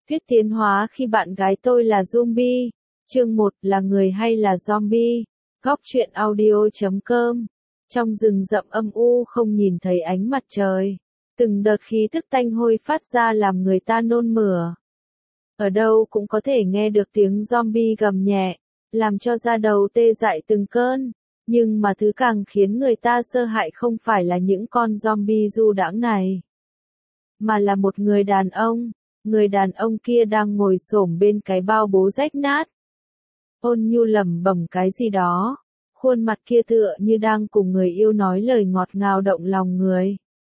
Thuyết tiến hóa khi bạn gái tôi là zombie. Chương 1 là người hay là zombie. Góc truyện audio.com. Trong rừng rậm âm u không nhìn thấy ánh mặt trời. Từng đợt khí tức tanh hôi phát ra làm người ta nôn mửa. Ở đâu cũng có thể nghe được tiếng zombie gầm nhẹ, làm cho da đầu tê dại từng cơn. Nhưng mà thứ càng khiến người ta sợ hãi không phải là những con zombie du đãng này, mà là một người đàn ông. Người đàn ông kia đang ngồi xổm bên cái bao bố rách nát. Ôn nhu lẩm bẩm cái gì đó, khuôn mặt kia tựa như đang cùng người yêu nói lời ngọt ngào động lòng người.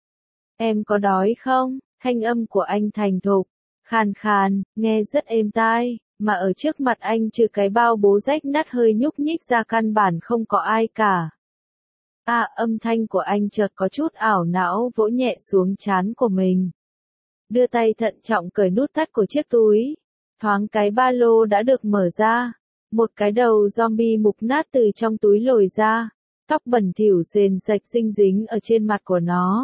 Em có đói không? Thanh âm của anh thành thục, khàn khàn, nghe rất êm tai, mà ở trước mặt anh trừ cái bao bố rách nát hơi nhúc nhích ra căn bản không có ai cả. Âm thanh của anh chợt có chút ảo não vỗ nhẹ xuống trán của mình. Đưa tay thận trọng cởi nút thắt của chiếc túi. Thoáng cái ba lô đã được mở ra. Một cái đầu zombie mục nát từ trong túi lồi ra. Tóc bẩn thỉu sền sạch dinh dính ở trên mặt của nó,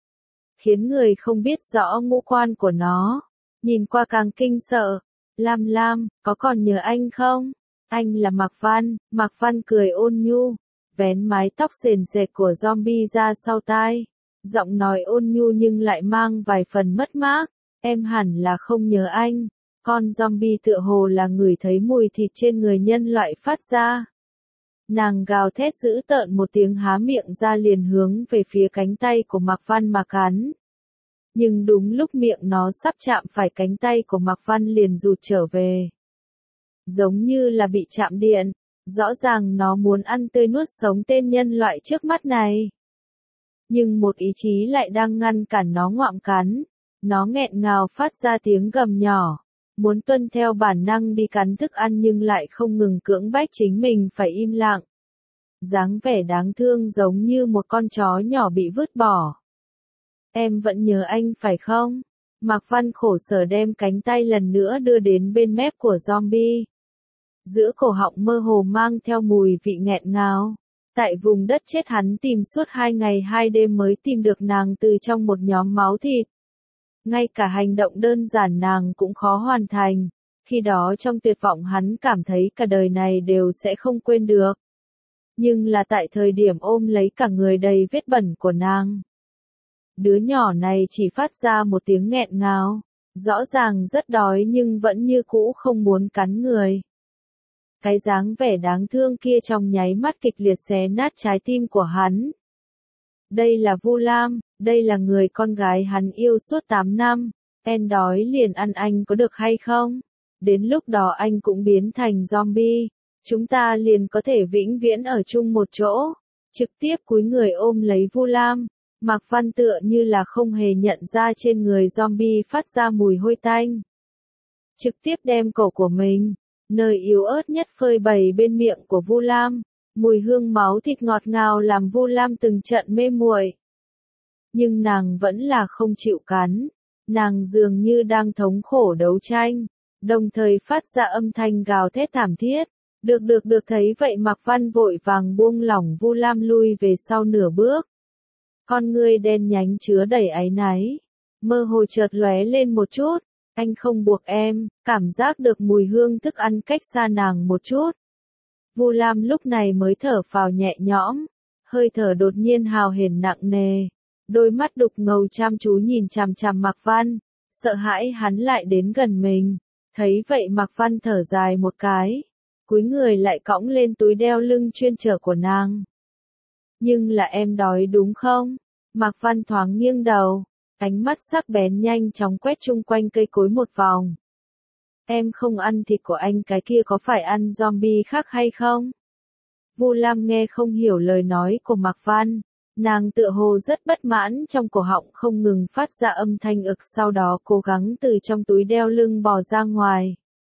khiến người không biết rõ ngũ quan của nó. Nhìn qua càng kinh sợ. Lam Lam, có còn nhớ anh không? Anh là Mạc Văn. Mạc Văn cười ôn nhu, vén mái tóc sền sệt của zombie ra sau tai. Giọng nói ôn nhu nhưng lại mang vài phần mất mát. Em hẳn là không nhớ anh. Con zombie tựa hồ là ngửi thấy mùi thịt trên người nhân loại phát ra. Nàng gào thét dữ tợn một tiếng há miệng ra liền hướng về phía cánh tay của Mạc Văn mà cắn. Nhưng đúng lúc miệng nó sắp chạm phải cánh tay của Mạc Văn liền rụt trở về. Giống như là bị chạm điện. Rõ ràng nó muốn ăn tươi nuốt sống tên nhân loại trước mắt này. Nhưng một ý chí lại đang ngăn cản nó ngoạm cắn. Nó nghẹn ngào phát ra tiếng gầm nhỏ. Muốn tuân theo bản năng đi cắn thức ăn nhưng lại không ngừng cưỡng bách chính mình phải im lặng. Dáng vẻ đáng thương giống như một con chó nhỏ bị vứt bỏ. Em vẫn nhớ anh phải không? Mạc Văn khổ sở đem cánh tay lần nữa đưa đến bên mép của zombie. Giữa cổ họng mơ hồ mang theo mùi vị nghẹn ngào. Tại vùng đất chết hắn tìm suốt 2 ngày 2 đêm mới tìm được nàng từ trong một nhóm máu thịt. Ngay cả hành động đơn giản nàng cũng khó hoàn thành. Khi đó trong tuyệt vọng hắn cảm thấy cả đời này đều sẽ không quên được. Nhưng là tại thời điểm ôm lấy cả người đầy vết bẩn của nàng. Đứa nhỏ này chỉ phát ra một tiếng nghẹn ngào. Rõ ràng rất đói nhưng vẫn như cũ không muốn cắn người. Cái dáng vẻ đáng thương kia trong nháy mắt kịch liệt xé nát trái tim của hắn. Đây là Vu Lam, đây là người con gái hắn yêu suốt 8 năm. Em đói liền ăn anh có được hay không? Đến lúc đó anh cũng biến thành zombie. Chúng ta liền có thể vĩnh viễn ở chung một chỗ. Trực tiếp cúi người ôm lấy Vu Lam. Mạc Văn tựa như là không hề nhận ra trên người zombie phát ra mùi hôi tanh. Trực tiếp đem cổ của mình, nơi yếu ớt nhất phơi bày bên miệng của Vu Lam. Mùi hương máu thịt ngọt ngào làm Vu Lam từng trận mê muội. Nhưng nàng vẫn là không chịu cắn. Nàng dường như đang thống khổ đấu tranh, đồng thời phát ra âm thanh gào thét thảm thiết. Được thấy vậy Mạc Văn vội vàng buông lỏng Vu Lam lui về sau nửa bước. Con ngươi đen nhánh chứa đầy áy náy, mơ hồ chợt lóe lên một chút. Anh không buộc em, cảm giác được mùi hương thức ăn cách xa nàng một chút. Vu Lam lúc này mới thở phào nhẹ nhõm, hơi thở đột nhiên hào hển nặng nề. Đôi mắt đục ngầu chăm chú nhìn chằm chằm Mạc Văn, sợ hãi hắn lại đến gần mình. Thấy vậy Mạc Văn thở dài một cái, cúi người lại cõng lên túi đeo lưng chuyên chở của nàng. Nhưng là em đói đúng không? Mạc Văn thoáng nghiêng đầu, ánh mắt sắc bén nhanh chóng quét chung quanh cây cối một vòng. Em không ăn thịt của anh cái kia có phải ăn zombie khác hay không? Vu Lam nghe không hiểu lời nói của Mạc Văn. Nàng tựa hồ rất bất mãn trong cổ họng không ngừng phát ra âm thanh ực sau đó cố gắng từ trong túi đeo lưng bò ra ngoài.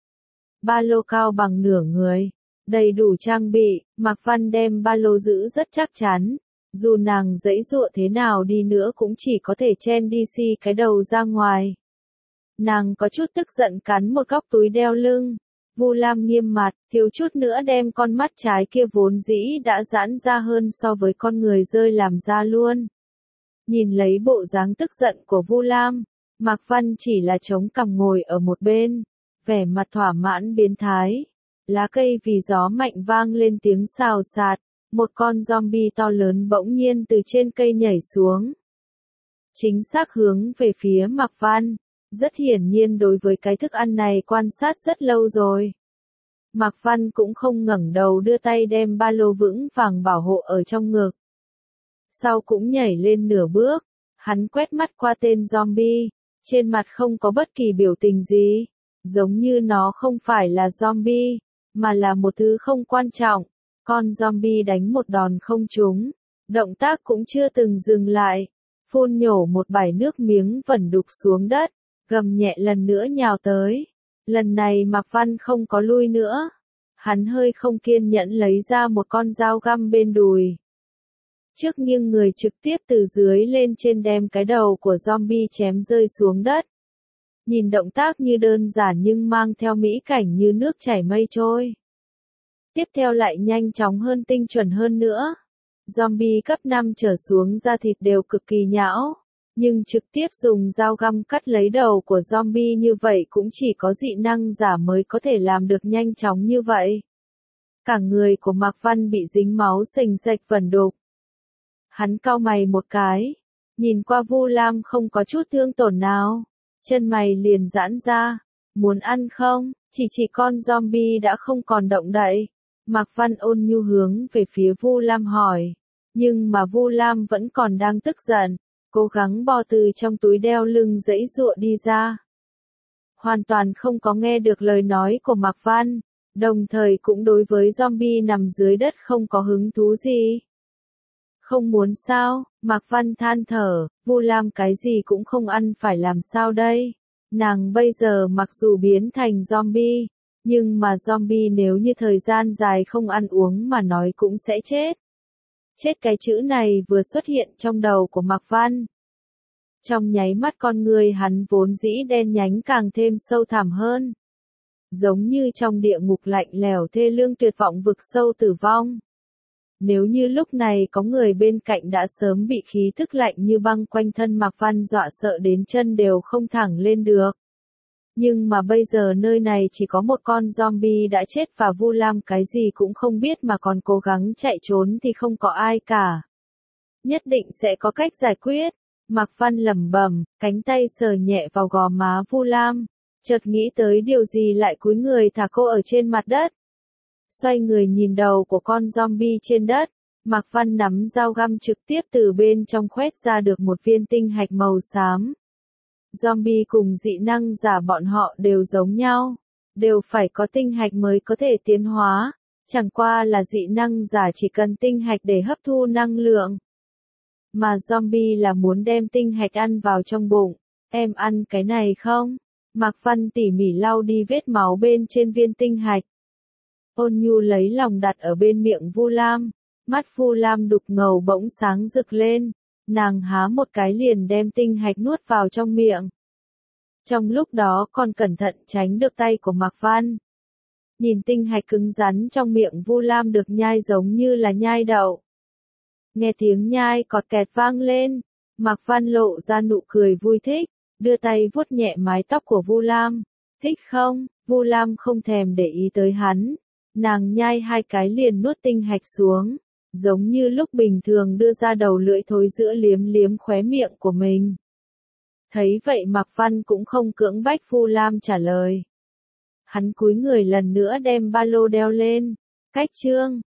Ba lô cao bằng nửa người, đầy đủ trang bị, Mạc Văn đem ba lô giữ rất chắc chắn. Dù nàng giãy giụa thế nào đi nữa cũng chỉ có thể chen đi cái đầu ra ngoài. Nàng có chút tức giận cắn một góc túi đeo lưng. Vu Lam nghiêm mặt, thiếu chút nữa đem con mắt trái kia vốn dĩ đã giãn ra hơn so với con người rơi làm ra luôn. Nhìn lấy bộ dáng tức giận của Vu Lam, Mạc Văn chỉ là chống cằm ngồi ở một bên, vẻ mặt thỏa mãn biến thái. Lá cây vì gió mạnh vang lên tiếng xào xạc, một con zombie to lớn bỗng nhiên từ trên cây nhảy xuống. Chính xác hướng về phía Mạc Văn, rất hiển nhiên đối với cái thức ăn này quan sát rất lâu rồi. Mạc Văn cũng không ngẩng đầu đưa tay đem ba lô vững vàng bảo hộ ở trong ngực. Sau cũng nhảy lên nửa bước, hắn quét mắt qua tên zombie, trên mặt không có bất kỳ biểu tình gì, giống như nó không phải là zombie, mà là một thứ không quan trọng. Con zombie đánh một đòn không trúng, động tác cũng chưa từng dừng lại, phun nhổ một bãi nước miếng vẩn đục xuống đất, gầm nhẹ lần nữa nhào tới. Lần này Mạc Văn không có lui nữa, hắn hơi không kiên nhẫn lấy ra một con dao găm bên đùi. Trước nghiêng người trực tiếp từ dưới lên trên đem cái đầu của zombie chém rơi xuống đất. Nhìn động tác như đơn giản nhưng mang theo mỹ cảnh như nước chảy mây trôi. Tiếp theo lại nhanh chóng hơn tinh chuẩn hơn nữa. Zombie cấp 5 trở xuống da thịt đều cực kỳ nhão, nhưng trực tiếp dùng dao găm cắt lấy đầu của zombie như vậy cũng chỉ có dị năng giả mới có thể làm được nhanh chóng như vậy. Cả người của Mạc Văn bị dính máu sình sạch vẩn đục. Hắn cau mày một cái, nhìn qua Vu Lam không có chút thương tổn nào, chân mày liền giãn ra, muốn ăn không? Chỉ con zombie đã không còn động đậy. Mạc Văn ôn nhu hướng về phía Vu Lam hỏi, nhưng mà Vu Lam vẫn còn đang tức giận, cố gắng bò từ trong túi đeo lưng giãy giụa đi ra. Hoàn toàn không có nghe được lời nói của Mạc Văn, đồng thời cũng đối với zombie nằm dưới đất không có hứng thú gì. Không muốn sao? Mạc Văn than thở, Vu Lam cái gì cũng không ăn phải làm sao đây? Nàng bây giờ mặc dù biến thành zombie, nhưng mà zombie nếu như thời gian dài không ăn uống mà nói cũng sẽ chết. Chết cái chữ này vừa xuất hiện trong đầu của Mạc Văn. Trong nháy mắt con người hắn vốn dĩ đen nhánh càng thêm sâu thẳm hơn. Giống như trong địa ngục lạnh lẽo thê lương tuyệt vọng vực sâu tử vong. Nếu như lúc này có người bên cạnh đã sớm bị khí thức lạnh như băng quanh thân Mạc Văn dọa sợ đến chân đều không thẳng lên được. Nhưng mà bây giờ nơi này chỉ có một con zombie đã chết và Vu Lam cái gì cũng không biết mà còn cố gắng chạy trốn thì không có ai cả. Nhất định sẽ có cách giải quyết. Mạc Văn lẩm bẩm, cánh tay sờ nhẹ vào gò má Vu Lam, chợt nghĩ tới điều gì lại cúi người thả cô ở trên mặt đất. Xoay người nhìn đầu của con zombie trên đất, Mạc Văn nắm dao găm trực tiếp từ bên trong khoét ra được một viên tinh hạch màu xám. Zombie cùng dị năng giả bọn họ đều giống nhau, đều phải có tinh hạch mới có thể tiến hóa, chẳng qua là dị năng giả chỉ cần tinh hạch để hấp thu năng lượng. Mà zombie là muốn đem tinh hạch ăn vào trong bụng, em ăn cái này không? Mạc Văn tỉ mỉ lau đi vết máu bên trên viên tinh hạch. Ôn nhu lấy lòng đặt ở bên miệng Vu Lam, mắt Vu Lam đục ngầu bỗng sáng rực lên, nàng há một cái liền đem tinh hạch nuốt vào trong miệng. Trong lúc đó còn cẩn thận tránh được tay của Mạc Văn. Nhìn tinh hạch cứng rắn trong miệng Vu Lam được nhai giống như là nhai đậu. Nghe tiếng nhai cọt kẹt vang lên, Mạc Văn lộ ra nụ cười vui thích, đưa tay vuốt nhẹ mái tóc của Vu Lam. Thích không? Vu Lam không thèm để ý tới hắn. Nàng nhai hai cái liền nuốt tinh hạch xuống, giống như lúc bình thường đưa ra đầu lưỡi thối giữa liếm liếm khóe miệng của mình. Thấy vậy Mạc Văn cũng không cưỡng bách Vu Lam trả lời. Hắn cúi người lần nữa đem ba lô đeo lên. Cách chương